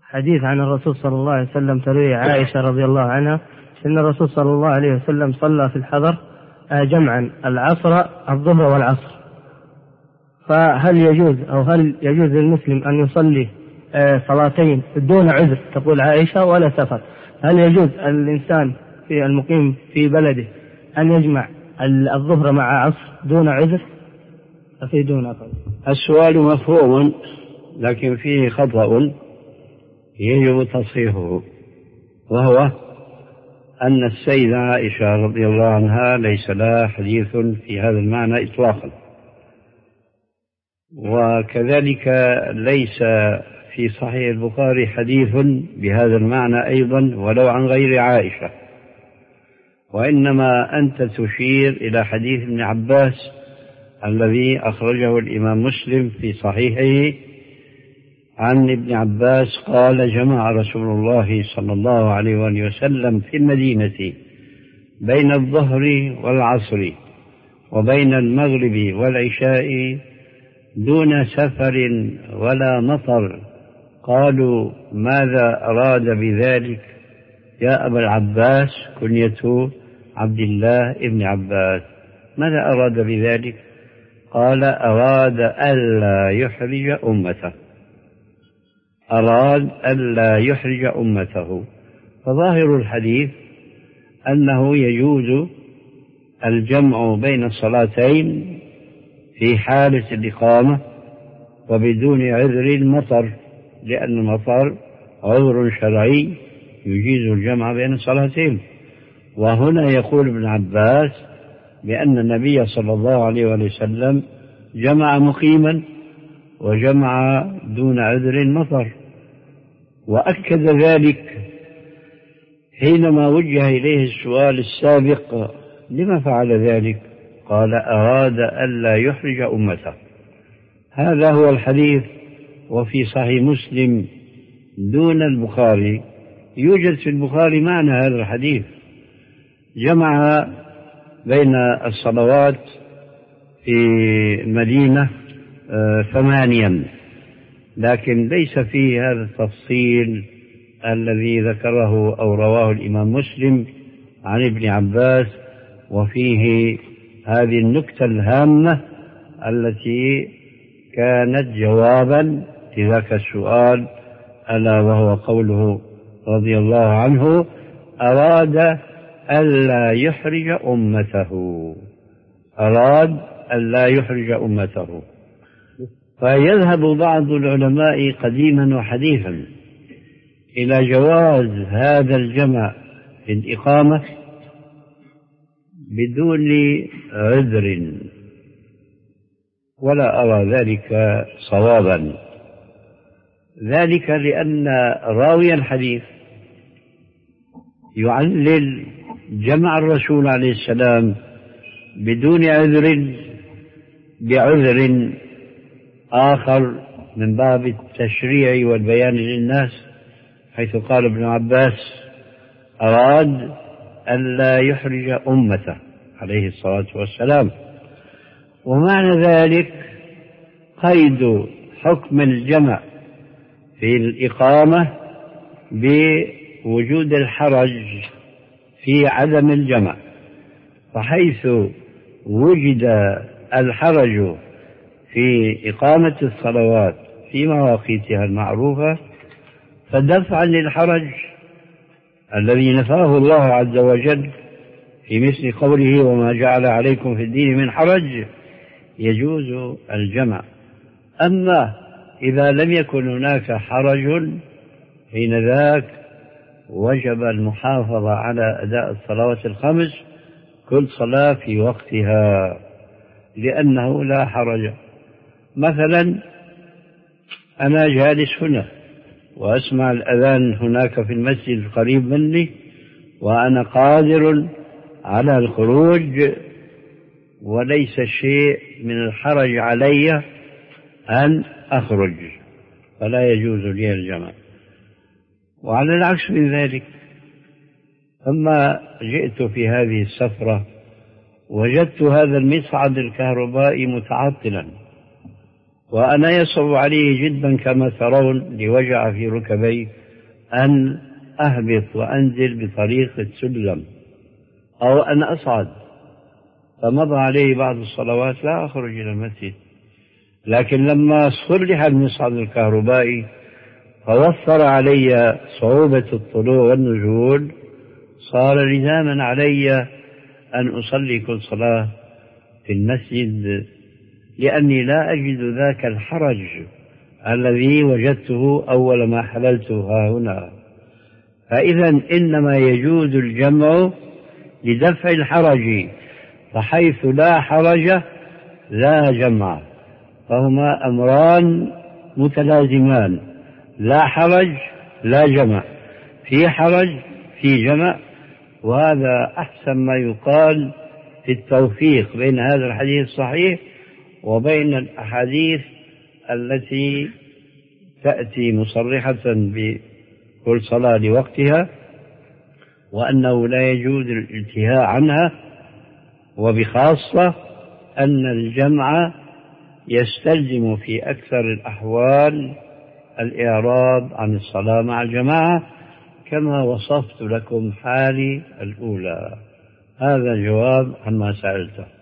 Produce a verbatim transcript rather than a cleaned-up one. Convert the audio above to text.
حديث عن الرسول صلى الله عليه وسلم تروي عائشة رضي الله عنها أن الرسول صلى الله عليه وسلم صلى في الحضر جمعا العصر الظهر والعصر، فهل يجوز أو هل يجوز للمسلم أن يصلي صلاتين دون عذر تقول عائشة ولا سفر؟ هل يجوز الإنسان في المقيم في بلده أن يجمع الظهر مع عصر دون عذر؟ أفيدون أفضل. السؤال مفهوم لكن فيه خطأ يجب تصحيحه، وهو أن السيدة عائشة رضي الله عنها ليس لها حديث في هذا المعنى إطلاقا، وكذلك ليس في صحيح البخاري حديث بهذا المعنى أيضا ولو عن غير عائشة، وإنما أنت تشير إلى حديث ابن عباس الذي أخرجه الإمام مسلم في صحيحه عن ابن عباس قال: جمع رسول الله صلى الله عليه وآله وسلم في المدينة بين الظهر والعصر وبين المغرب والعشاء دون سفر ولا مطر. قالوا: ماذا أراد بذلك يا أبا العباس؟ كنية عبد الله ابن عباس. ماذا أراد بذلك؟ قال: أراد ألا يحرج أمته، أراد ألا يحرج أمته. فظاهر الحديث أنه يجوز الجمع بين الصلاتين في حالة الإقامة وبدون عذر المطر، لأن المطر عذر شرعي يجيز الجمع بين الصلاتين. وهنا يقول ابن عباس بأن النبي صلى الله عليه وسلم جمع مقيما وجمع دون عذر المطر، وأكد ذلك حينما وجه إليه السؤال السابق: لما فعل ذلك؟ قال: أراد ألا يحرج أمته. هذا هو الحديث. وفي صحيح مسلم دون البخاري يوجد في البخاري معنى هذا الحديث، جمع بين الصلوات في المدينة ثمانيا، لكن ليس فيه هذا التفصيل الذي ذكره أو رواه الإمام مسلم عن ابن عباس، وفيه هذه النكتة الهامة التي كانت جوابا لذاك السؤال، ألا وهو قوله رضي الله عنه: أراد ألا يحرج أمته، أراد ألا يحرج أمته. فيذهب بعض العلماء قديما وحديثا إلى جواز هذا الجمع في الإقامة بدون عذر، ولا أرى ذلك صوابا، ذلك لأن راوي الحديث يعلل جمع الرسول عليه السلام بدون عذر بعذر آخر من باب التشريع والبيان للناس، حيث قال ابن عباس: أراد ألا يحرج أمته عليه الصلاة والسلام. ومعنى ذلك قيد حكم الجمع في الإقامة بوجود الحرج في عدم الجمع، فحيث وجد الحرج في إقامة الصلوات في مواقيتها المعروفة فدفعا للحرج الذي نفاه الله عز وجل في مثل قوله: وما جعل عليكم في الدين من حرج، يجوز الجمع. أما إذا لم يكن هناك حرج حين ذاك وجب المحافظة على أداء الصلوات الخمس، كل صلاة في وقتها، لأنه لا حرج. مثلا أنا جالس هنا وأسمع الأذان هناك في المسجد القريب مني، وأنا قادر على الخروج وليس شيء من الحرج علي أن أخرج، فلا يجوز لي الجمع. وعلى العكس من ذلك، أما جئت في هذه السفرة وجدت هذا المصعد الكهربائي متعطلا وأنا يصعب عليه جدا كما ترون لوجع في ركبي أن أهبط وأنزل بطريق السلم أو أن أصعد فمضى عليه بعض الصلوات لا أخرج إلى المسجد. لكن لما صلح المصعد الكهربائي فوفر علي صعوبة الطلوع والنزول صار لزاما علي أن أصلي كل صلاة في المسجد، لأني لا أجد ذاك الحرج الذي وجدته أول ما حللت ها هنا. فإذا إنما يجوز الجمع لدفع الحرج، فحيث لا حرج لا جمع، فهما أمران متلازمان، لا حرج لا جمع، في حرج في جمع. وهذا أحسن ما يقال في التوفيق بين هذا الحديث الصحيح وبين الأحاديث التي تأتي مصرحة بكل صلاة لوقتها، وأنه لا يجوز الانتهاء عنها، وبخاصة أن الجمع يستلزم في أكثر الأحوال الإعراض عن الصلاة مع الجماعة كما وصفت لكم حالي الأولى. هذا جواب عما سألته.